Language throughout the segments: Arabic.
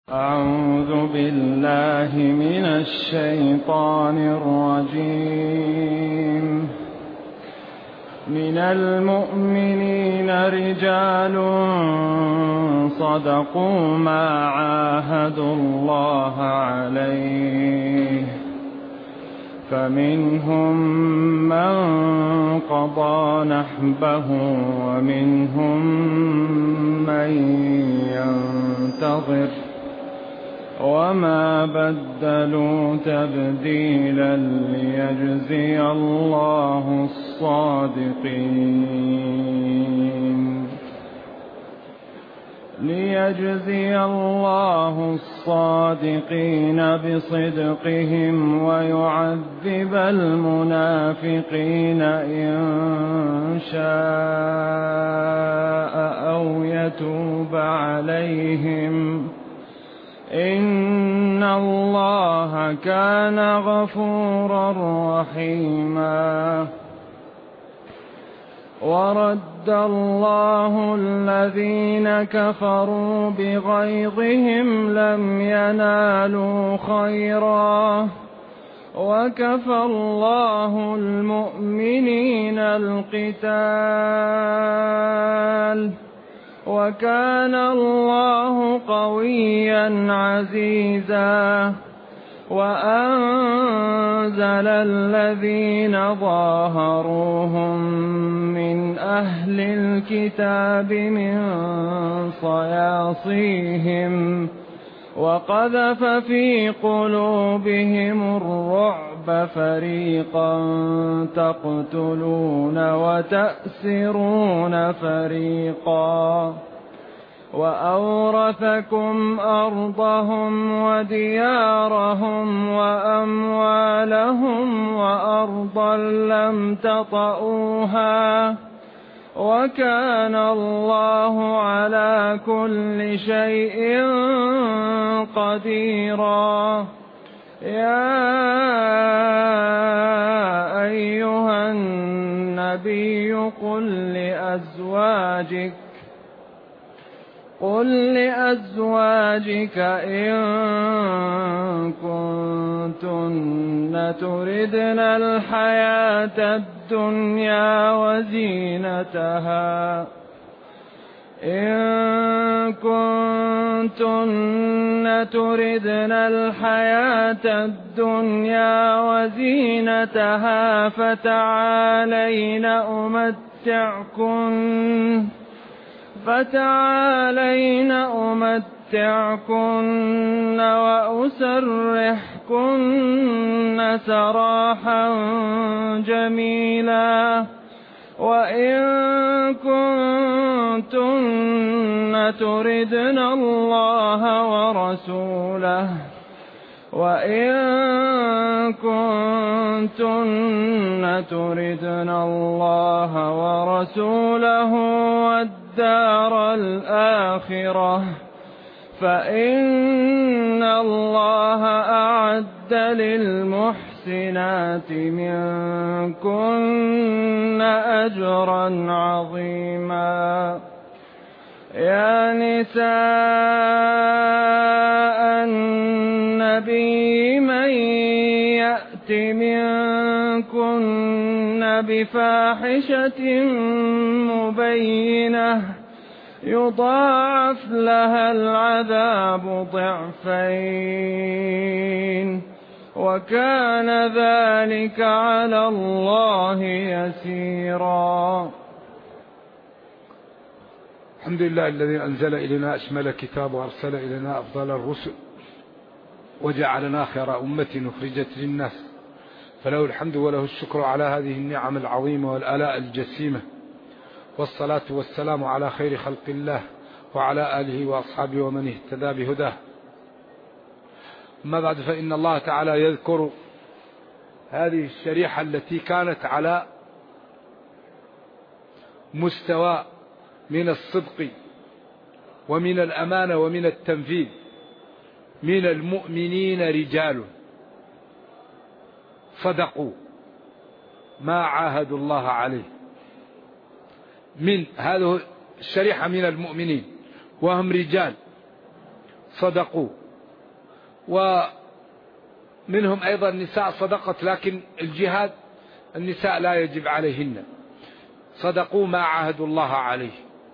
أعوذ بالله من الشيطان الرجيم. من المؤمنين رجال صدقوا ما عاهدوا الله عليه، فمنهم من قضى نحبه ومنهم من ينتظر، وما بدلوا تبديلا، ليجزي الله الصادقين بصدقهم ويعذب المنافقين إن شاء أو يتوب عليهم، إن الله كان غفورا رحيما. ورد الله الذين كفروا بغيظهم لم ينالوا خيرا، وكفى الله المؤمنين القتال، وكان الله قويا عزيزا. وأنزل الذين ظاهروهم من أهل الكتاب من صياصيهم وقذف في قلوبهم الرعب، فريقا تقتلون وتأسرون فريقا، وأورثكم أرضهم وديارهم وأموالهم وأرضا لم تطئوها، وكان الله على كل شيء قديرا. يا أيها النبي قل لأزواجك إن كنتن تردن الحياة الدنيا وزينتها فتعالين أمتعكن وأسرحكن سراحا جميلا. وإن كنتن تردن الله ورسوله والدار الآخرة، فإن الله أعد للمحسنات منكن أجرا عظيما. يا نساء النبي من يأت منكن بفاحشة مبينة يضاعف لها العذاب ضعفين، وكان ذلك على الله يسيرا. الحمد لله الذي أنزل إلينا أشمل كتاب وأرسل إلينا أفضل الرسل وجعلنا خير أمة أخرجت للناس، فله الحمد وله الشكر على هذه النعم العظيمة والآلاء الجسيمة، والصلاة والسلام على خير خلق الله وعلى آله وأصحابه ومن اهتدى بهداه. أما بعد، فإن الله تعالى يذكر هذه الشريحة التي كانت على مستوى من الصدق ومن الأمانة ومن التنفيذ. من المؤمنين رجال صدقوا ما عاهدوا الله عليه، من هذه الشريحة من المؤمنين، وهم رجال صدقوا. ومنهم أيضا النساء صدقت، لكن الجهاد النساء لا يجب عليهن، صدقوا ما عاهدوا الله عليه،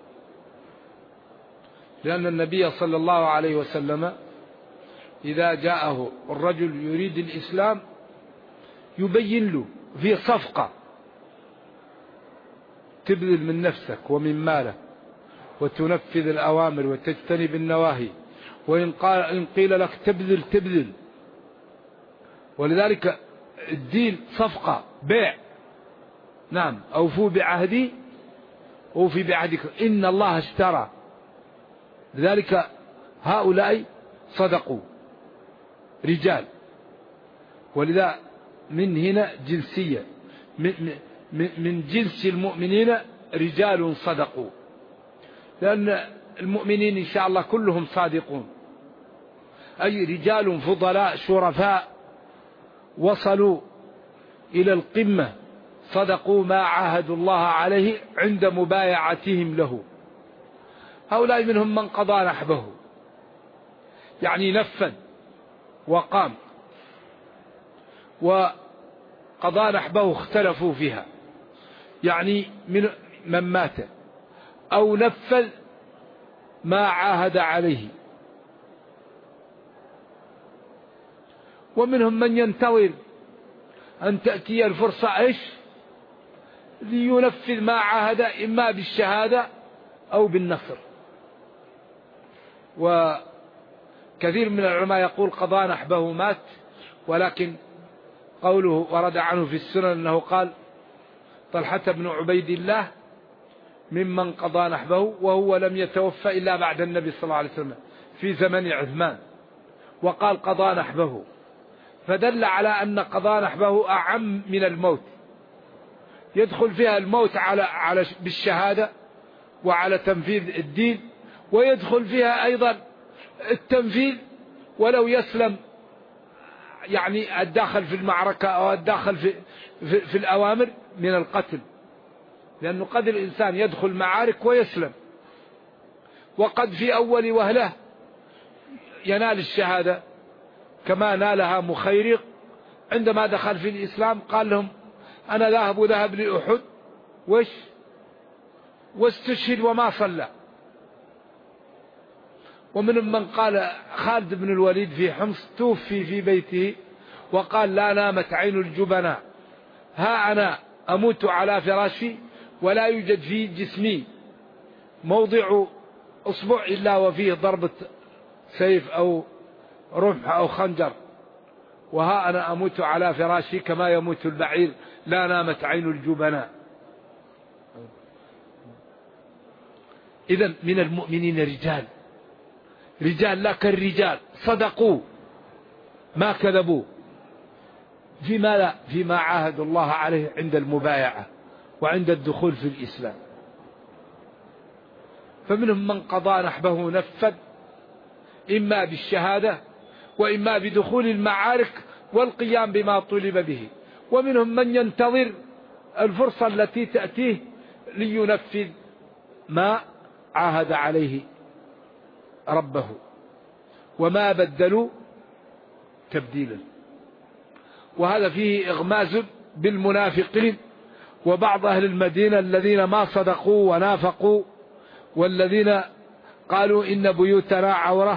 لأن النبي صلى الله عليه وسلم إذا جاءه الرجل يريد الإسلام يبين له في صفقة، تبذل من نفسك ومن مالك وتنفذ الأوامر وتجتنب النواهي، وإن قيل لك تبذل. ولذلك الدين صفقة، بيع. نعم، أوفوا بعهدي أوفي بعهدكم إن الله اشترى. لذلك هؤلاء صدقوا رجال، ولذا من هنا جنسية، من جنس المؤمنين رجال صدقوا، لأن المؤمنين إن شاء الله كلهم صادقون، أي رجال فضلاء شرفاء وصلوا إلى القمة، صدقوا ما عاهدوا الله عليه عند مبايعتهم له. هؤلاء منهم من قضى نحبه، يعني نفذ وقام، وقضى نحبه اختلفوا فيها، يعني من مات أو نفذ ما عاهد عليه. ومنهم من ينتظر أن تأتي الفرصة لينفذ ما عاهد، إما بالشهادة أو بالنصر. وكثير من العلماء يقول قضى نحبه مات، ولكن قوله ورد عنه في السنن أنه قال طلحة بن عبيد الله ممن قضى نحبه، وهو لم يتوفى إلا بعد النبي صلى الله عليه وسلم في زمن عثمان، وقال قضى نحبه، فدل على أن قضاء نحبه أعم من الموت، يدخل فيها الموت على بالشهادة وعلى تنفيذ الدين، ويدخل فيها أيضا التنفيذ ولو يسلم، يعني الداخل في المعركة أو الداخل في الأوامر من القتل، لأنه قد الإنسان يدخل معارك ويسلم، وقد في أول وهلة ينال الشهادة، كما نالها مخيرق عندما دخل في الإسلام، قال لهم أنا ذهب لأحد واستشهد وما صلى. ومن من قال خالد بن الوليد في حمص توفي في بيته وقال لا نامت عين الجبناء، ها أنا أموت على فراشي ولا يوجد في جسمي موضع أصبع إلا وفيه ضربة سيف أو رمح أو خنجر، وها أنا أموت على فراشي كما يموت البعير، لا نامت عين الجبناء. إذن من المؤمنين رجال لكن الرجال صدقوا ما كذبوا فيما عاهدوا الله عليه عند المبايعة وعند الدخول في الإسلام. فمنهم من قضى نحبه نفذ، إما بالشهادة وإما بدخول المعارك والقيام بما طلب به، ومنهم من ينتظر الفرصة التي تأتيه لينفذ ما عاهد عليه ربه، وما بدلوا تبديلا. وهذا فيه إغماز بالمنافقين وبعض أهل المدينة الذين ما صدقوا ونافقوا، والذين قالوا إن بيوتنا عورة،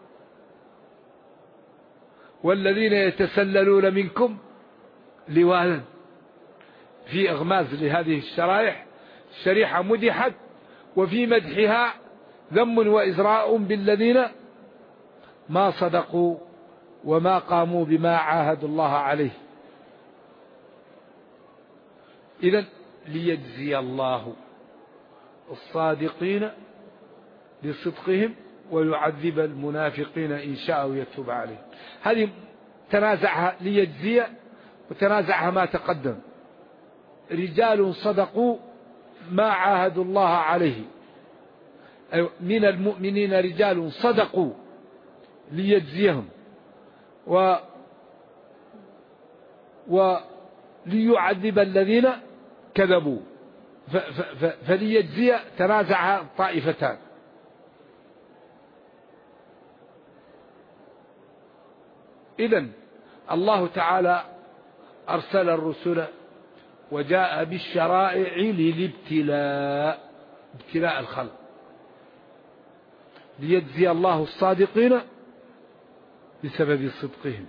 والذين يتسللون منكم لوالا. في إغماز لهذه الشرائح، الشريحة مدحت وفي مدحها ذم وإزراء بالذين ما صدقوا وما قاموا بما عاهدوا الله عليه. إذن ليجزي الله الصادقين بصدقهم ويعذب المنافقين إن شاء ويتوب عليهم. هذه تنازعها ليجزي، وتنازعها ما تقدم. رجال صدقوا ما عاهدوا الله عليه، من المؤمنين رجال صدقوا ليجزيهم وليعذب الذين كذبوا. فليجزي تنازعها طائفتان. إذن الله تعالى أرسل الرسل وجاء بالشرائع للابتلاء، ابتلاء الخلق، ليجزي الله الصادقين بسبب صدقهم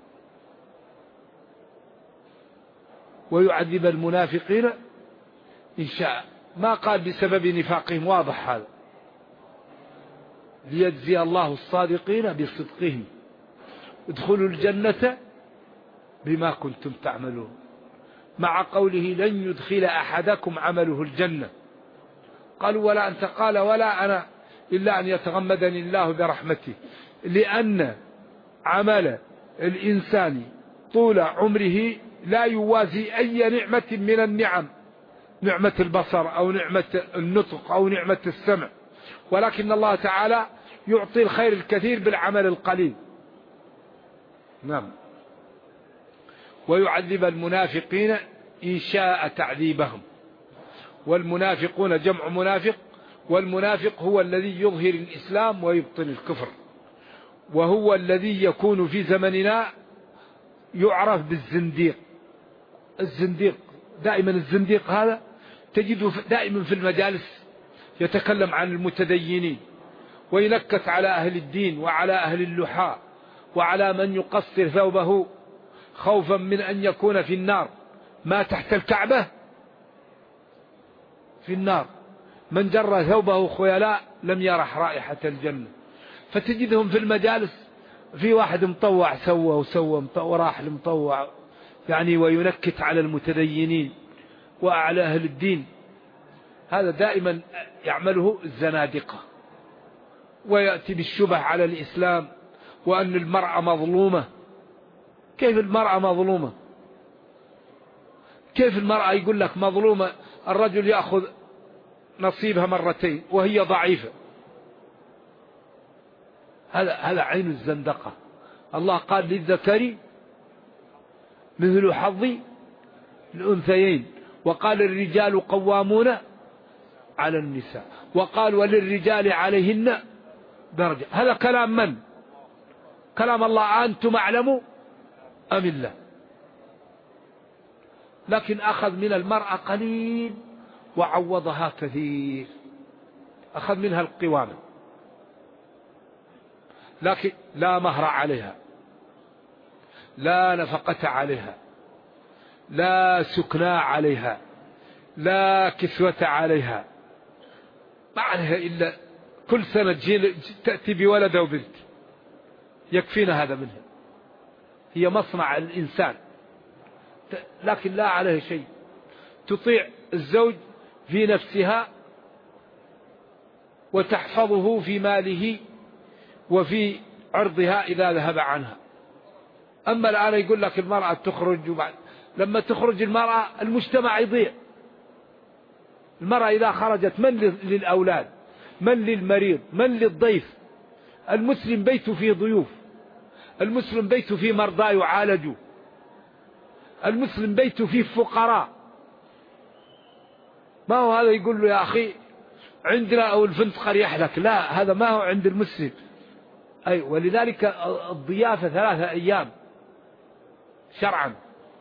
ويعذب المنافقين إن شاء. ما قال بسبب نفاقهم، واضح هذا، ليجزي الله الصادقين بصدقهم ادخلوا الجنة بما كنتم تعملون، مع قوله لن يدخل أحدكم عمله الجنة. قالوا ولا أنت؟ قال ولا أنا إلا أن يتغمدني الله برحمته، لأن عمل الإنسان طول عمره لا يوازي أي نعمة من النعم، نعمة البصر أو نعمة النطق أو نعمة السمع، ولكن الله تعالى يعطي الخير الكثير بالعمل القليل. نعم. ويعذب المنافقين إن شاء تعذيبهم. والمنافقون جمع منافق، والمنافق هو الذي يظهر الإسلام ويبطن الكفر، وهو الذي يكون في زمننا يعرف بالزنديق. الزنديق دائما، الزنديق هذا تجده دائما في المجالس يتكلم عن المتدينين وينكت على أهل الدين وعلى أهل اللحى وعلى من يقصر ثوبه خوفا من أن يكون في النار. ما تحت الكعبة في النار، من جر ثوبه خيلاء لم يرح رائحة الجنة. فتجدهم في المجالس في واحد مطوع سوى وراح المطوع يعني، وينكت على المتدينين وعلى أهل الدين. هذا دائما يعمله الزنادقة، ويأتي بالشبه على الإسلام وأن المرأة مظلومة. كيف المرأة مظلومة؟ كيف المرأة يقول لك مظلومة؟ الرجل يأخذ نصيبها مرتين وهي ضعيفة. هذا عين الزندقة. الله قال للذكر مثل حظ الأنثيين، وقال الرجال قوامون على النساء، وقال وللرجال عليهن درجة. هذا كلام من؟ كلام الله. أنتم أعلم أم الله؟ لكن أخذ من المرأة قليل وعوضها كثير، أخذ منها القوامة، لكن لا مهر عليها، لا نفقة عليها، لا سكنى عليها، لا كسوة عليها، ما عليها إلا كل سنة تأتي بولد أو بنت، يكفينا هذا منها. هي مصنع الإنسان، لكن لا عليه شيء. تطيع الزوج في نفسها وتحفظه في ماله وفي عرضها إذا ذهب عنها. أما الآن يقول لك المرأة تخرج، وبعد لما تخرج المرأة المجتمع يضيع. المرأة إذا خرجت من للأولاد، من للمريض، من للضيف. المسلم بيته فيه ضيوف، المسلم بيته فيه مرضى يعالجوا، المسلم بيته فيه فقراء. ما هو هذا يقول له يا أخي عندنا أو الفندق يحلك، لا، هذا ما هو عند المسلم. أي ولذلك الضيافة 3 أيام شرعا.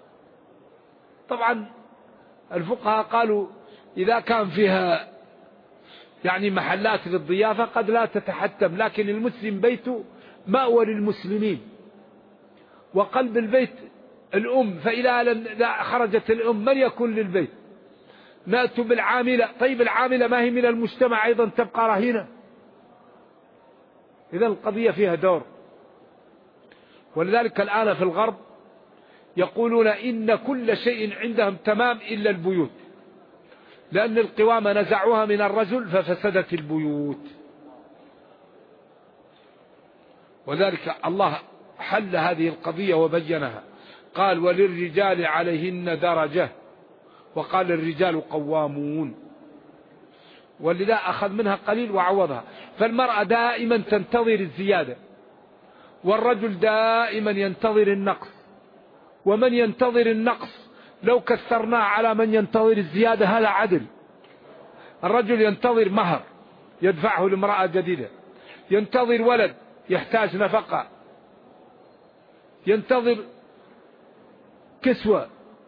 طبعا الفقهاء قالوا إذا كان فيها يعني محلات للضيافة قد لا تتحتم، لكن المسلم بيته مأوى للمسلمين، وقلب البيت الأم، فإذا خرجت الأم من يكون للبيت؟ نأتوا بالعاملة. طيب العاملة ما هي من المجتمع أيضا تبقى رهينة؟ إذا القضية فيها دور. ولذلك الآن في الغرب يقولون إن كل شيء عندهم تمام إلا البيوت، لأن القوامة نزعوها من الرجل ففسدت البيوت. وذلك الله حل هذه القضية وبينها، قال وللرجال عليهن درجة، وقال الرجال قوامون، ولذا أخذ منها قليل وعوضها. فالمرأة دائما تنتظر الزيادة، والرجل دائما ينتظر النقص. ومن ينتظر النقص لو كثرناه على من ينتظر الزيادة هذا عدل. الرجل ينتظر مهر يدفعه لامرأة جديدة، ينتظر ولد يحتاج نفقة، ينتظر كسوة،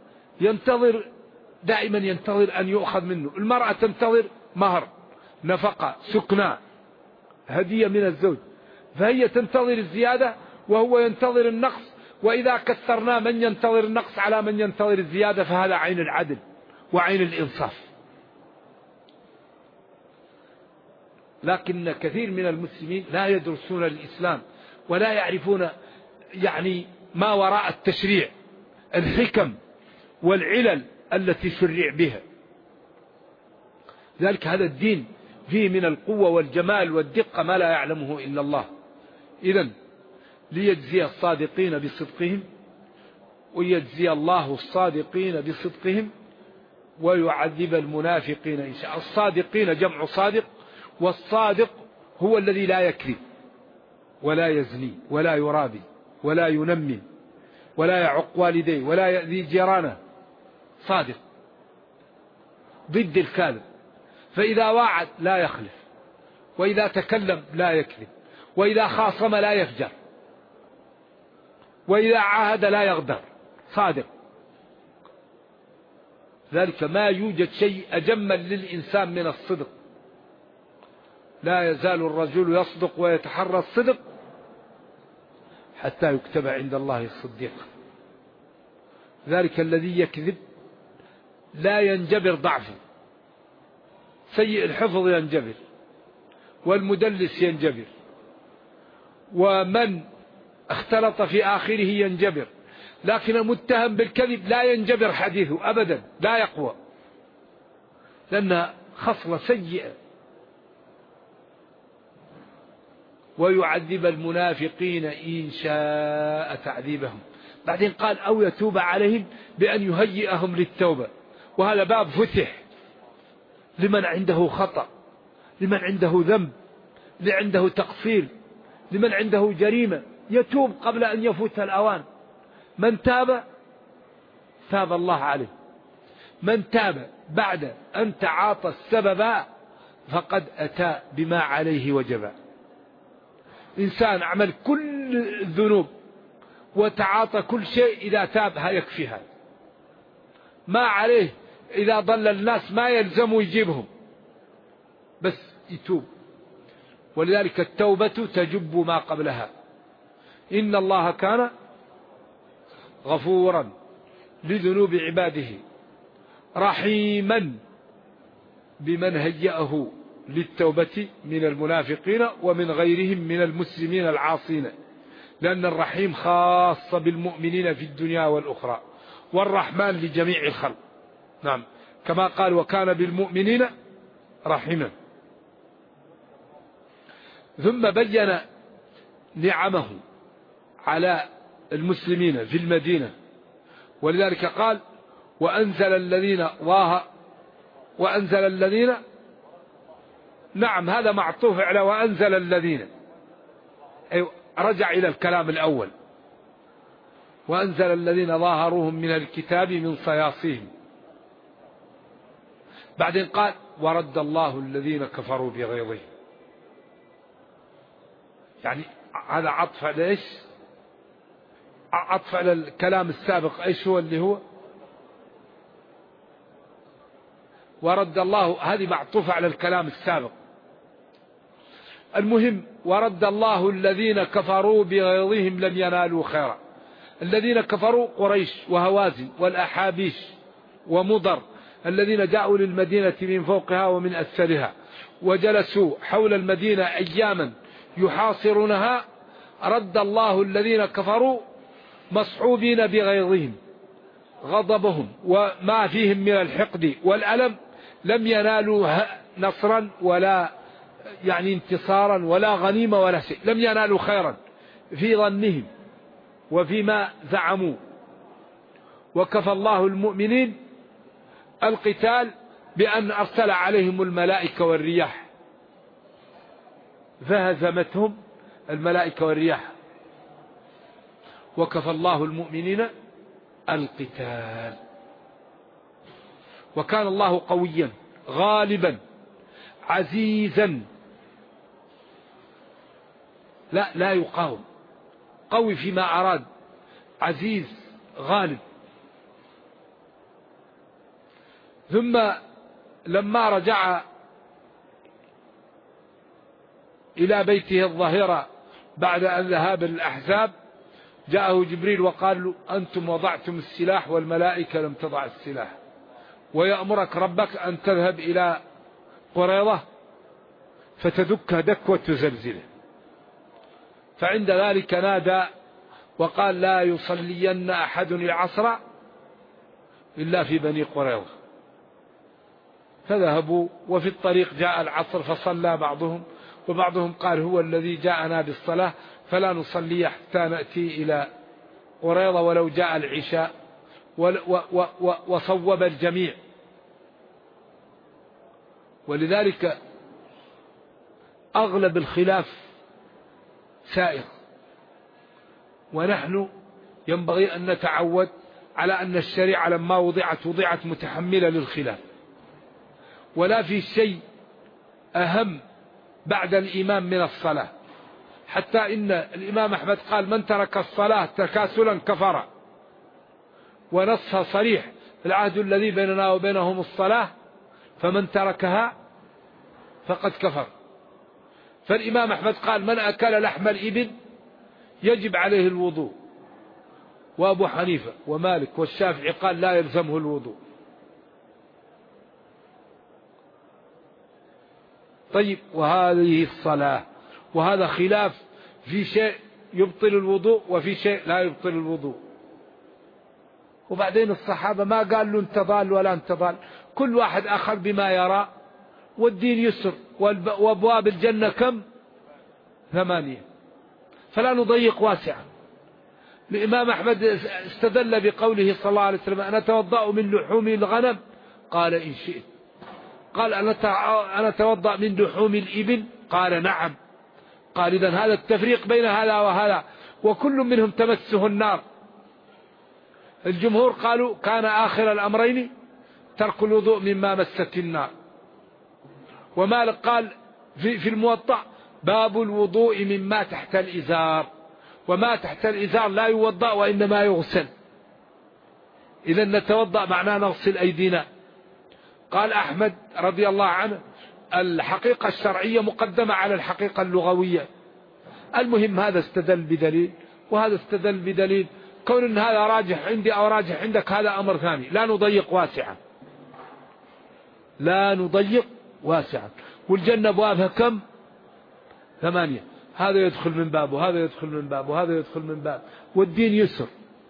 دائما ينتظر أن يؤخذ منه. المرأة تنتظر مهر، نفقة، سكنى، هدية من الزوج، فهي تنتظر الزيادة وهو ينتظر النقص. وإذا كثرنا من ينتظر النقص على من ينتظر الزيادة فهذا عين العدل وعين الإنصاف. لكن كثير من المسلمين لا يدرسون الإسلام ولا يعرفون يعني ما وراء التشريع، الحكم والعلل التي شرع بها. ذلك هذا الدين فيه من القوة والجمال والدقة ما لا يعلمه إلا الله. إذن ليجزي الصادقين بصدقهم، ويجزي الله الصادقين بصدقهم، ويعذب المنافقين إن شاء. الصادقين جمع صادق، والصادق هو الذي لا يكذب ولا يزني ولا يرابي ولا ينمي ولا يعق والديه ولا يأذي جيرانه، صادق ضد الكاذب. فإذا وعد لا يخلف، وإذا تكلم لا يكذب، وإذا خاصم لا يفجر، وإذا عاهد لا يغدر، صادق. ذلك ما يوجد شيء أجمل للإنسان من الصدق. لا يزال الرجل يصدق ويتحرى الصدق حتى يكتب عند الله صديقا. ذلك الذي يكذب لا ينجبر ضعفه، سيء الحفظ ينجبر، والمدلس ينجبر، ومن اختلط في آخره ينجبر. لكن المتهم بالكذب لا ينجبر حديثه أبدا، لا يقوى، لأنها خصلة سيئة. ويعذب المنافقين إن شاء تعذيبهم. بعدين قال أو يتوب عليهم بأن يهيئهم للتوبة. وهذا باب فتح لمن عنده خطأ، لمن عنده ذنب، لمن عنده تقصير، لمن عنده جريمة، يتوب قبل أن يفوت الأوان. من تاب تاب الله عليه، من تاب بعد أن تعاطى السبب فقد أتى بما عليه وجب. إنسان عمل كل الذنوب وتعاطى كل شيء، إذا تاب يكفي هذا، ما عليه. إذا ضل الناس ما يلزم يجيبهم، بس يتوب. ولذلك التوبة تجب ما قبلها. إن الله كان غفورا لذنوب عباده رحيما بمن هيأه للتوبة من المنافقين ومن غيرهم من المسلمين العاصين. لأن الرحيم خاص بالمؤمنين في الدنيا والأخرى، والرحمن لجميع الخلق. نعم، كما قال وكان بالمؤمنين رحيما. ثم بين نعمه على المسلمين في المدينة، ولذلك قال وأنزل الذين نعم، هذا معطوف على وأنزل الذين، رجع إلى الكلام الأول. وأنزل الذين ظاهروهم من الكتاب من صياصيهم. بعدين قال ورد الله الذين كفروا بغيظهم. يعني هذا عطف على إيش؟ عطف على الكلام السابق. إيش هو اللي هو ورد الله؟ هذه معطوفة على الكلام السابق. المهم ورد الله الذين كفروا بغيظهم لم ينالوا خيرا. الذين كفروا قريش وهوازن والأحابيش ومضر، الذين جاءوا للمدينة من فوقها ومن أسفلها وجلسوا حول المدينة أياما يحاصرونها. رد الله الذين كفروا مصحوبين بغيظهم، غضبهم وما فيهم من الحقد والألم، لم ينالوا نصرا ولا يعني انتصارا ولا غنيمة ولا شيء، لم ينالوا خيرا في ظنهم وفيما زعموا. وكفى الله المؤمنين القتال بأن أرسل عليهم الملائكة والرياح، فهزمتهم الملائكة والرياح. وكفى الله المؤمنين القتال. وكان الله قويا غالبا عزيزا، لا يقاوم، قوي فيما أراد. عزيز غالب. ثم لما رجع إلى بيته الظهيرة بعد أن ذهب الأحزاب جاءه جبريل وقال له أنتم وضعتم السلاح والملائكة لم تضع السلاح، ويأمرك ربك أن تذهب إلى قريظة فتدكها دكوة تزلزله. فعند ذلك نادى وقال لا يصلين أحد العصر إلا في بني قريظة. فذهبوا وفي الطريق جاء العصر فصلى بعضهم، وبعضهم قال هو الذي جاءنا بالصلاة فلا نصلي حتى نأتي إلى قريظة ولو جاء العشاء، وصوب الجميع. ولذلك أغلب الخلاف سائر، ونحن ينبغي أن نتعود على أن الشريعة لما وضعت متحملة للخلاف، ولا في شيء أهم بعد الإيمان من الصلاة. حتى إن الإمام أحمد قال من ترك الصلاة تكاسلا كفر، ونصها صريح العهد الذي بيننا وبينهم الصلاة فمن تركها فقد كفر. فالإمام أحمد قال من أكل لحم الإبل يجب عليه الوضوء، وأبو حنيفة ومالك والشافعي قال لا يلزمه الوضوء. طيب، وهذه الصلاة، وهذا خلاف في شيء يبطل الوضوء وفي شيء لا يبطل الوضوء. وبعدين الصحابة ما قال له انت ضال ولا انت ضال، كل واحد أخذ بما يرى، والدين يسر، وأبواب الجنة كم؟ 8. فلا نضيق واسعا. الإمام أحمد استدل بقوله صلى الله عليه وسلم أنا أتوضأ من لحوم الغنم، قال إن شئت. قال أنا أتوضأ من لحوم الإبل، قال نعم. قال إذن هذا التفريق بين هذا وهذا، وكل منهم تمسه النار. الجمهور قالوا كان آخر الأمرين ترك الوضوء مما مست النار. ومالك قال في الموطأ باب الوضوء مما تحت الإزار، وما تحت الإزار لا يوضأ وإنما يغسل. إذن نتوضأ معناه نغسل أيدينا. قال أحمد رضي الله عنه الحقيقة الشرعية مقدمة على الحقيقة اللغوية. المهم هذا استدل بدليل وهذا استدل بدليل، كون ان هذا راجح عندي او راجح عندك هذا امر ثاني. لا نضيق واسعا، لا نضيق واسعا. والجنة ابوابها كم؟ 8. هذا يدخل من باب وهذا يدخل من باب وهذا يدخل من باب، والدين يسر.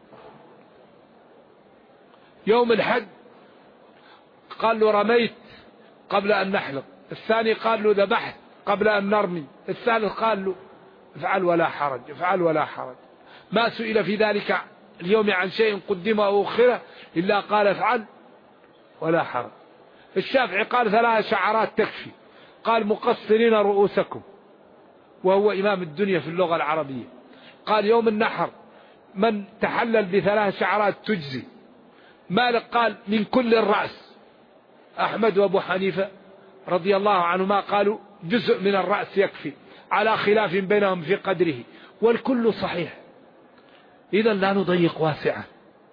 يوم الحج قال له رميت قبل أن نحلق، الثاني قال له ذبحت قبل أن نرمي، الثالث قال له افعل ولا حرج، افعل ولا حرج. ما سئل في ذلك اليوم عن شيء قدم أو أخره إلا قال افعل ولا حرج. الشافعي قال 3 شعرات تكفي، قال مقصرين رؤوسكم، وهو إمام الدنيا في اللغة العربية. قال يوم النحر من تحلل ب3 شعرات تجزي. مالك قال من كل الرأس. أحمد وأبو حنيفة رضي الله عنهما قالوا جزء من الرأس يكفي، على خلاف بينهم في قدره، والكل صحيح. إذا لا نضيق واسعا.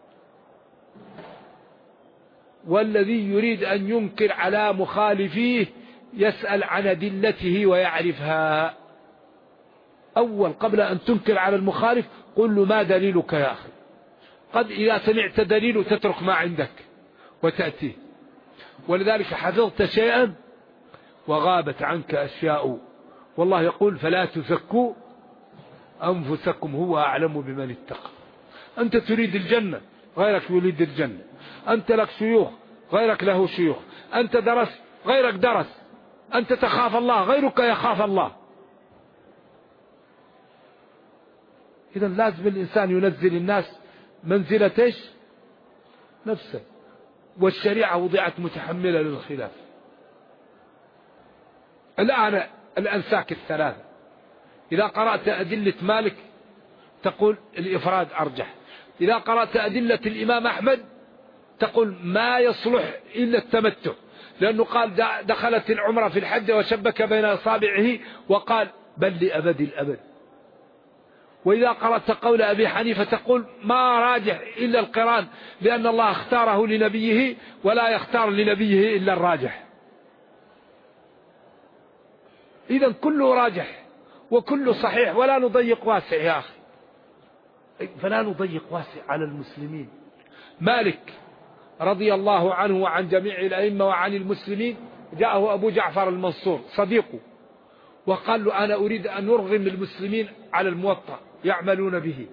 والذي يريد أن ينكر على مخالفيه يسأل عن أدلته ويعرفها. أول قبل أن تنكر على المخالف قل له ما دليلك يا أخي. قد إذا سمعت دليل تترك ما عندك وتأتيه. ولذلك حفظت شيئا وغابت عنك أشياء، والله يقول فلا تزكوا أنفسكم هو أعلم بمن اتقى. أنت تريد الجنة غيرك يريد الجنة، أنت لك شيوخ غيرك له شيوخ، أنت درست غيرك درس، أنت تخاف الله غيرك يخاف الله. إذا لازم الإنسان ينزل الناس منزلة إيش؟ نفسه. والشريعة وضعت متحملة للخلاف. الآن الأنساك 3 إذا قرأت أدلة مالك تقول الإفراد أرجح، إذا قرأت أدلة الإمام أحمد تقول ما يصلح إلا التمتع، لأنه قال دخلت العمرة في الحج وشبك بين أصابعه وقال بل لأبد الأبد. وإذا قرأت قول أبي حنيفة تقول ما راجح إلا القران، لأن الله اختاره لنبيه ولا يختار لنبيه إلا الراجح. إذن كله راجح وكله صحيح، ولا نضيق واسع يا أخي، فلا نضيق واسع على المسلمين. مالك رضي الله عنه وعن جميع الأئمة وعن المسلمين جاءه أبو جعفر المنصور صديقه وقال له أنا أريد أن نرغم المسلمين على الموطأ يعملون به،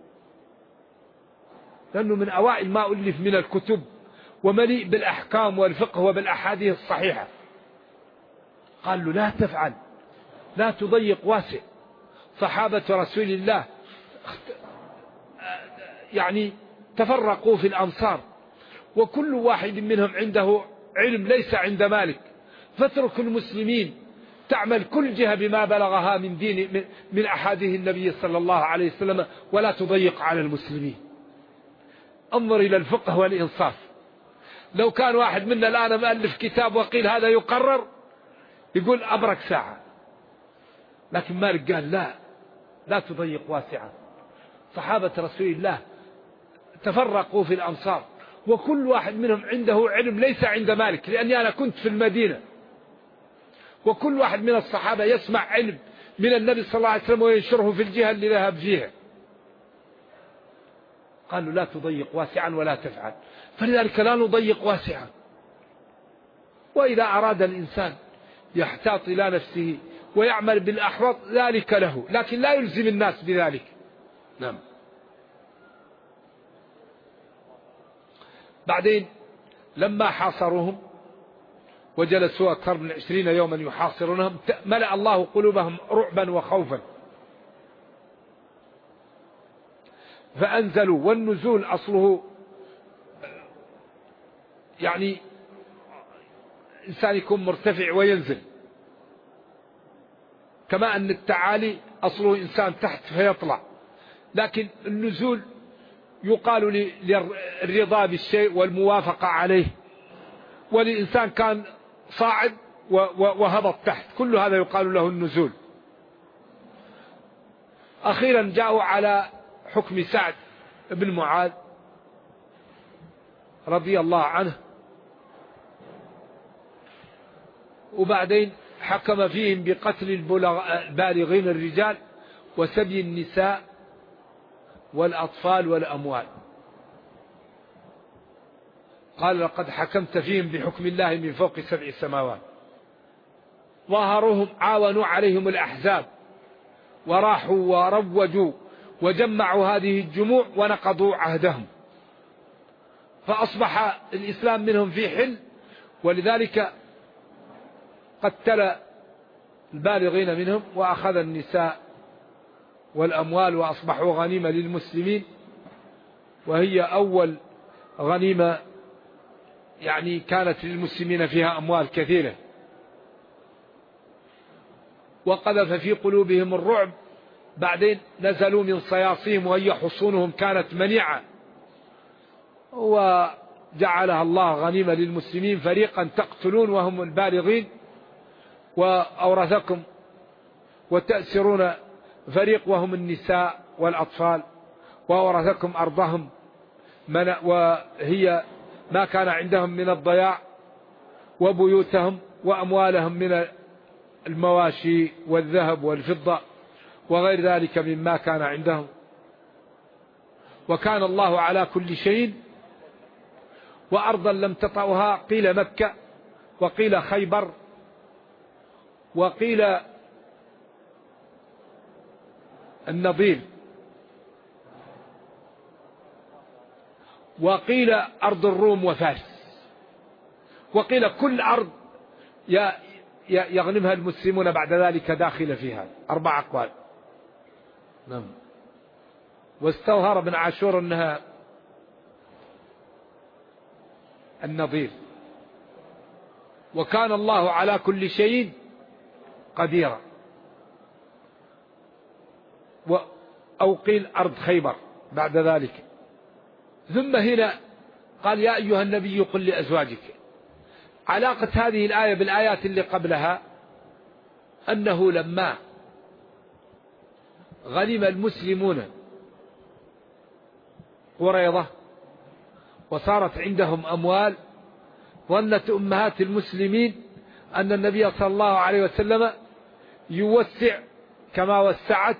لأنه من أوائل ما ألف من الكتب ومليء بالأحكام والفقه وبالأحاديث الصحيحة. قال له لا تفعل، لا تضيق واسع. صحابة رسول الله يعني تفرقوا في الأمصار، وكل واحد منهم عنده علم ليس عند مالك، فاترك المسلمين تعمل كل جهة بما بلغها من دين من أحاديث النبي صلى الله عليه وسلم، ولا تضيق على المسلمين. انظر إلى الفقه والإنصاف. لو كان واحد منا الآن مؤلف كتاب وقيل هذا يقرر يقول أبرك ساعة، لكن مالك قال لا تضيق واسعا. صحابة رسول الله تفرقوا في الأمصار، وكل واحد منهم عنده علم ليس عند مالك، لأني أنا كنت في المدينة، وكل واحد من الصحابة يسمع علم من النبي صلى الله عليه وسلم وينشره في الجهة اللي ذهب فيها. قالوا لا تضيق واسعا ولا تفعل، فلذلك لا نضيق واسعا. وإذا أراد الإنسان يحتاط إلى نفسه ويعمل بالأحوط ذلك له، لكن لا يلزم الناس بذلك. نعم. بعدين لما حاصروهم وجلسوا أكثر من 20 يوما يحاصرونهم، ملأ الله قلوبهم رعبا وخوفا، فأنزلوا. والنزول أصله يعني إنسان يكون مرتفع وينزل، كما أن التعالي أصله إنسان تحت فيطلع، لكن النزول يقال للرضا بالشيء والموافقة عليه، وللإنسان كان صاعد وهبط تحت، كل هذا يقال له النزول. أخيرا جاءوا على حكم سعد بن معاذ رضي الله عنه، وبعدين حكم فيهم بقتل البالغين الرجال وسبي النساء والأطفال والأموال. قال لقد حكمت فيهم بحكم الله من فوق 7 سماوات. ظاهروهم عاونوا عليهم الأحزاب، وراحوا وروجوا وجمعوا هذه الجموع ونقضوا عهدهم، فأصبح الإسلام منهم في حل، ولذلك قتل البالغين منهم وأخذ النساء والأموال، وأصبحوا غنيمة للمسلمين، وهي أول غنيمة يعني كانت للمسلمين فيها أموال كثيرة. وقذف في قلوبهم الرعب. بعدين نزلوا من صياصيهم وهي حصونهم كانت منيعة، وجعلها الله غنيمة للمسلمين، فريقا تقتلون وهم البالغين وأورثكم، وتأسرون فريق وهم النساء والأطفال، وأورثكم أرضهم، وهي ما كان عندهم من الضياع، وبيوتهم وأموالهم من المواشي والذهب والفضة وغير ذلك مما كان عندهم. وكان الله على كل شيء. وأرضا لم تطئها قيل مكة، وقيل خيبر، وقيل النضير، وقيل أرض الروم وفارس، وقيل كل أرض يغنمها المسلمون بعد ذلك داخل فيها. 4 أقوال. نعم. واستظهر ابن عاشور أنها النضير. وكان الله على كل شيء قديرا. أو قيل أرض خيبر بعد ذلك. ثم هنا قال يا أيها النبي قل لأزواجك. علاقة هذه الآية بالآيات اللي قبلها أنه لما غنم المسلمون قريظة وصارت عندهم أموال، ظنت أمهات المسلمين أن النبي صلى الله عليه وسلم يوسع كما وسعت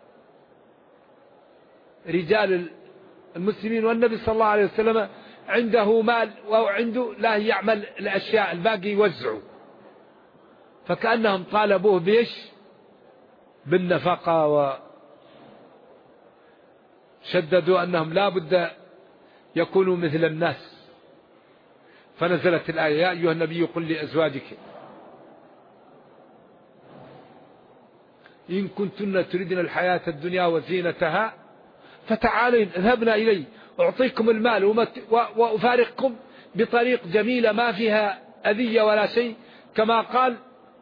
رجال المسلمين، والنبي صلى الله عليه وسلم عنده مال وعنده لا يعمل الأشياء الباقي يوزعه، فكأنهم طالبوه بيش بالنفقة، وشددوا أنهم لا بد يكونوا مثل الناس. فنزلت الآية: يا أيها النبي قل لأزواجك إن كنتن تريدن الحياة الدنيا وزينتها فتعالين اذهبنا إلي أعطيكم المال وأفارقكم بطريق جميلة ما فيها أذية ولا شيء، كما قال: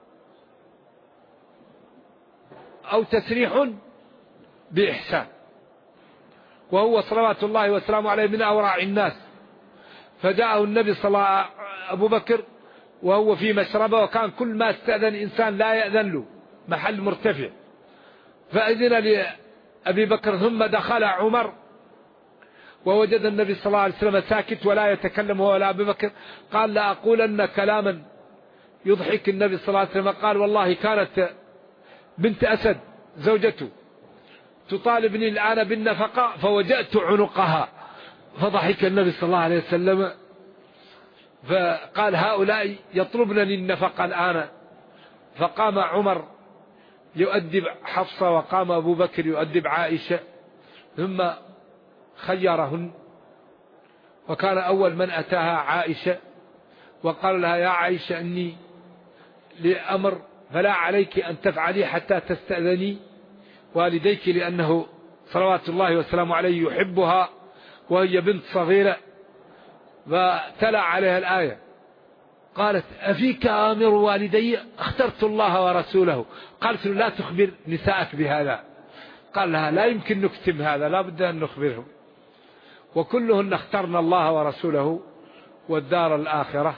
أو تسريح بإحسان. وهو صلوات الله وسلامه عليه من أورع الناس. فجاءه النبي صلى الله عليه وسلم أبو بكر وهو في مشربه، وكان كل ما استأذن إنسان لا يأذن له، محل مرتفع، فأذن لأبي بكر. ثم دخل عمر ووجد النبي صلى الله عليه وسلم ساكت ولا يتكلم هو ولا أبي بكر. قال: لا أقولن كلاما يضحك النبي صلى الله عليه وسلم. قال: والله كانت بنت أسد زوجته تطالبني الآن بالنفقة فوجأت عنقها. فضحك النبي صلى الله عليه وسلم فقال: هؤلاء يطلبنني النفقة الآن. فقام عمر يؤدب حفصة، وقام أبو بكر يؤدب عائشة، ثم خيرهن. وكان أول من أتاها عائشة وقال لها: يا عائشة إني لأمر فلا عليك أن تفعلي حتى تستأذني والديك، لأنه صلوات الله وسلامه عليه يحبها وهي بنت صغيرة. فتلا عليها الآية قالت: أفيك آمر والدي؟ اخترت الله ورسوله. قالت له: لا تخبر نساءك بهذا. قال لها: لا يمكن نكتم هذا، لا بد أن نخبرهم. وكلهن اخترنا الله ورسوله والدار الآخرة.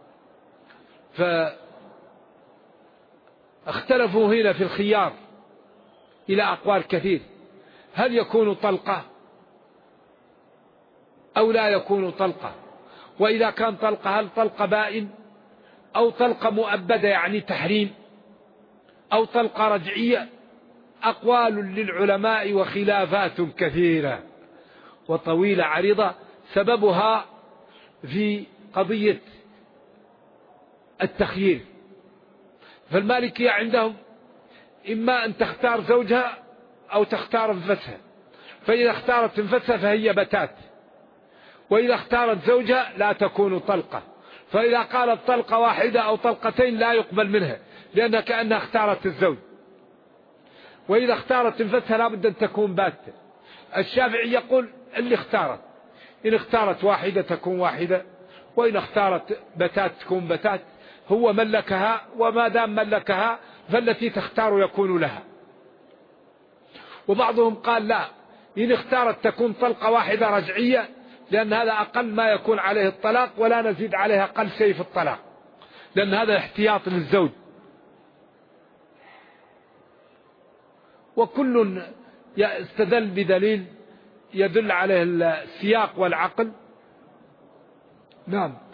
فاختلفوا هنا في الخيار إلى أقوال كثير: هل يكون طلقة أو لا يكون طلقة؟ وإذا كان طلقة هل طلقة بائن أو طلقة مؤبدة يعني تحريم أو طلقة رجعية؟ أقوال للعلماء وخلافات كثيرة وطويلة عريضة، سببها في قضية التخيير. فالمالكية عندهم إما أن تختار زوجها أو تختار انفسها، فإذا اختارت انفسها فهي بتات، وإذا اختارت زوجها لا تكون طلقة. فإذا قالت طلقة واحدة أو طلقتين لا يقبل منها، لأنها كأنها اختارت الزوج. وإذا اختارت انفسها لا بد أن تكون باتة. الشافعي يقول: اللي اختارت، إن اختارت واحدة تكون واحدة، وإن اختارت بتات تكون بتات. هو ملكها، وما دام ملكها فالتي تختار يكون لها. وبعضهم قال: لا، إن اختارت تكون طلقة واحدة رجعية، لأن هذا أقل ما يكون عليه الطلاق، ولا نزيد عليها أقل شيء في الطلاق، لأن هذا احتياط للزوج. وكل يستدل بدليل يدل عليه السياق والعقل. نعم.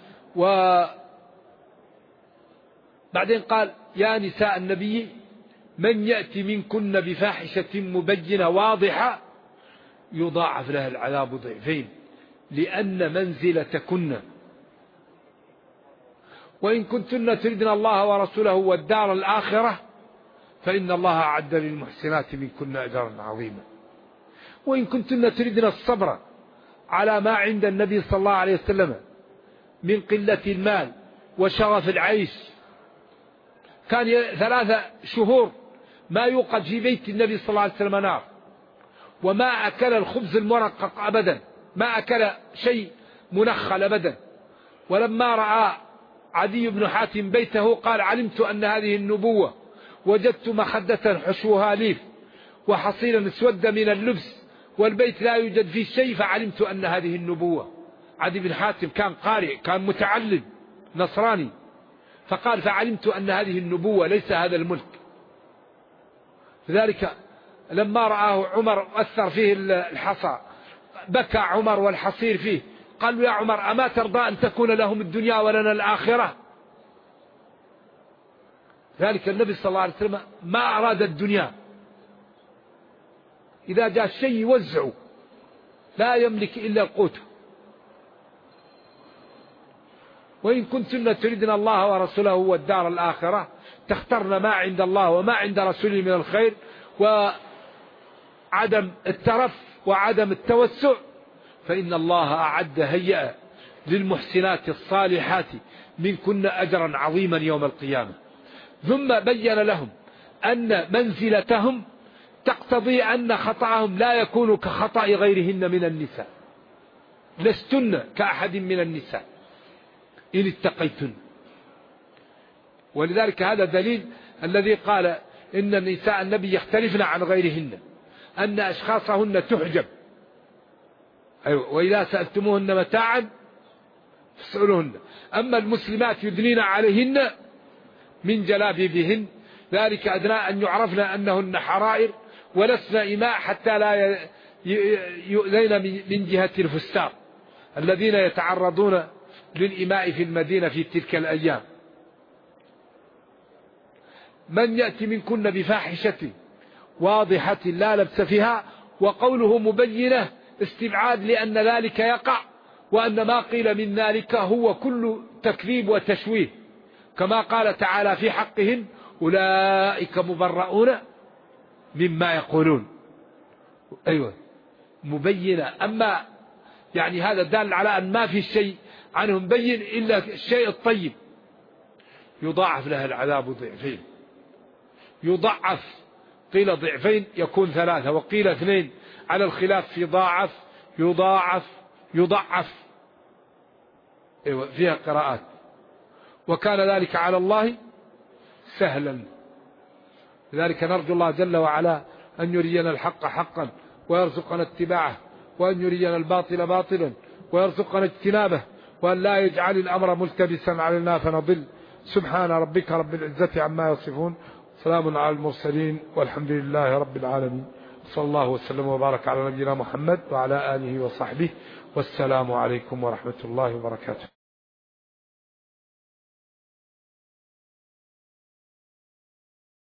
وبعدين قال: يا نساء النبي من يأتي منكن بفاحشة مبينة واضحة يضاعف لها العذاب ضعفين، لأن منزلتكن. وإن كنتن تردن الله ورسوله والدار الآخرة فإن الله أعد للمحسنات منكن أجرا عظيما. وإن كنتن تردن الصبر على ما عند النبي صلى الله عليه وسلم من قلة المال وشرف العيش. كان 3 شهور ما يوقد في بيت النبي صلى الله عليه وسلم نار، وما أكل الخبز المرقق أبدا، ما أكل شيء منخل أبدا. ولما رأى عدي بن حاتم بيته قال: علمت أن هذه النبوة، وجدت مخدة حشوها ليف وحصيلا اسود من اللبس والبيت لا يوجد فيه شيء، فعلمت أن هذه النبوة. عدي بن حاتم كان قارئ، كان متعلم نصراني، فقال: فعلمت أن هذه النبوة ليس هذا الملك. لذلك لما رآه عمر أثر فيه الحصى بكى عمر والحصير فيه، قالوا يا عمر أما ترضى أن تكون لهم الدنيا ولنا الآخرة؟ ذلك النبي صلى الله عليه وسلم ما أراد الدنيا، إذا جاء الشيء يوزعه، لا يملك إلا القوت. وإن كنتن تريدن الله ورسوله والدار الآخرة تخترن ما عند الله وما عند رسوله من الخير وعدم الترف وعدم التوسع، فإن الله أعد هيئة للمحسنات الصالحات منكن أجرا عظيما يوم القيامة. ثم بين لهم أن منزلتهم تقتضي أن خطأهم لا يكون كخطأ غيرهن من النساء، لستن كأحد من النساء إن اتقيتن. ولذلك هذا دليل الذي قال إن نساء النبي يختلفن عن غيرهن، أن أشخاصهن تحجب، وإذا سألتموهن متاعا فاسألوهن. أما المسلمات يدنين عليهن من جلابيبهن، ذلك أدنى أن يعرفن أنهن حرائر ولسن إماء حتى لا يؤذين من جهة الفساق الذين يتعرضون للإماء في المدينة في تلك الأيام. من يأتي منكن بفاحشة واضحة لا لبس فيها، وقوله مبينة استبعاد لأن ذلك يقع، وأن ما قيل من ذلك هو كل تكذيب وتشويه، كما قال تعالى في حقهم أولئك مبرؤون مما يقولون. أيوة مبينة، أما يعني هذا دال على أن ما في شيء عنهم بين إلا الشيء الطيب. يضاعف له العذاب ضعفين، يضعف قيل ضعفين يكون 3، وقيل 2 على الخلاف في ضاعف يضاعف يضعف، أيوة فيها قراءات. وكان ذلك على الله سهلا. لذلك نرجو الله جل وعلا أن يرينا الحق حقا ويرزقنا اتباعه، وأن يرينا الباطل باطلا ويرزقنا اجتنابه، وأن لا يجعل الأمر ملتبسا علينا فنضل. سبحان ربك رب العزة عما يصفون، سلام على المرسلين، والحمد لله رب العالمين. صلى الله وسلم وبارك على نبينا محمد وعلى آله وصحبه، والسلام عليكم ورحمة الله وبركاته.